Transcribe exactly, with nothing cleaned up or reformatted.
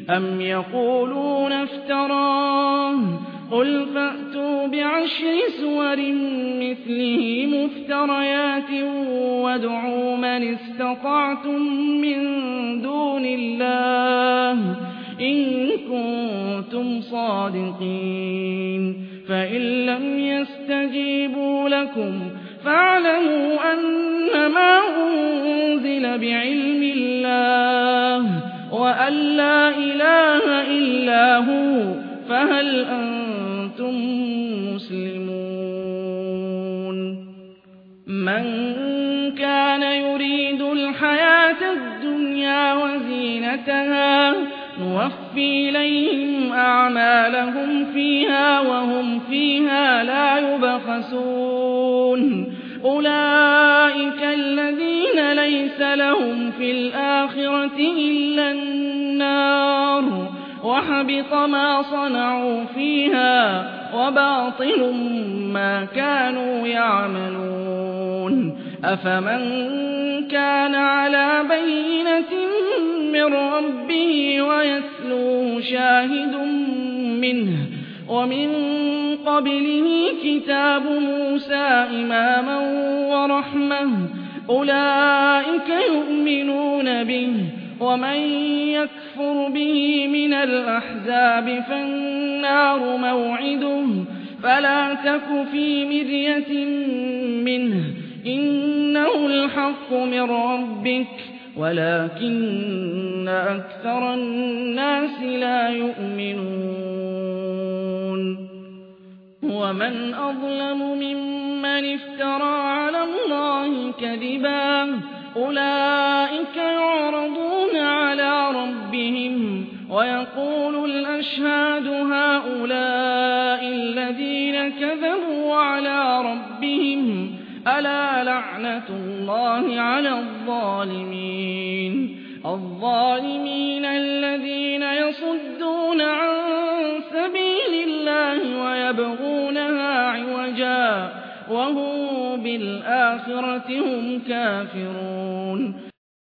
أَمْ يَقُولُونَ افْتَرَاهُ قُلْ فَأْتُوا بِعَشْرِ سُوَرٍ مِّثْلِهِ مُفْتَرَيَاتٍ وَادْعُوا مَنِ اسْتَطَعْتُم مِّن دُونِ اللَّهِ إِن كُنتُمْ صَادِقِينَ فَإِن لَّمْ يَسْتَجِيبُوا لَكُمْ فَاعْلَمُوا أَنَّمَا أُنزِلَ بِعِلْمِ اللَّهِ وَأَن لَّا إِلَٰهَ إِلَّا هُوَ فَهَلْ أَنتُم مُّسْلِمُونَ مَن كَانَ يُرِيدُ الْحَيَاةَ الدُّنْيَا وَزِينَتَهَا نُوَفِّي إِلَيْهِمْ أَعْمَالَهُمْ فِيهَا وَهُمْ فِيهَا لَا يُبْخَسُونَ أُولَٰئِكَ الَّذِينَ لَيْسَ لَهُمْ فِي الْآخِرَةِ إِلَّا النَّارُ وَحَبِطَ مَا صَنَعُوا فِيهَا وَبَاطِلٌ مَّا كَانُوا يَعْمَلُونَ أَفَمَن كَانَ عَلَىٰ بَيِّنَةٍ مِّن رَّبِّهِ وَيَتْلُوهُ شَاهِدٌ مِّنْهُ وَمِن قَبْلِهِ كِتَابُ مُوسَىٰ إِمَامًا وَرَحْمَةً أُولَٰئِكَ يُؤْمِنُونَ بِهِ وَمَن يَكْفُرْ بِهِ مِنَ الْأَحْزَابِ فَالنَّارُ مَوْعِدُهُ فَلَا تَكُ فِي مِرْيَةٍ مِّنْهُ إِنَّهُ الْحَقُّ مِن رَّبِّكَ وَلَٰكِنَّ أَكْثَرَ النَّاسِ لَا يُؤْمِنُونَ وَمَنْ أَظْلَمُ مِمَّنِ افْتَرَىٰ عَلَى اللَّهِ كَذِبًا أُولَٰئِكَ يُعْرَضُونَ عَلَىٰ رَبِّهِمْ وَيَقُولُ الْأَشْهَادُ هَٰؤُلَاءِ الَّذِينَ كَذَبُوا عَلَىٰ رَبِّهِمْ أَلَا لَعْنَةُ اللَّهِ عَلَى الظَّالِمِينَ الظَّالِمِينَ الَّذِينَ يَصُدُّونَ عَن سَبِيلِ اللَّهِ وَيَبْغُونَهَا عِوَجًا وَهُم بِالْآخِرَةِ هُمْ كَافِرُونَ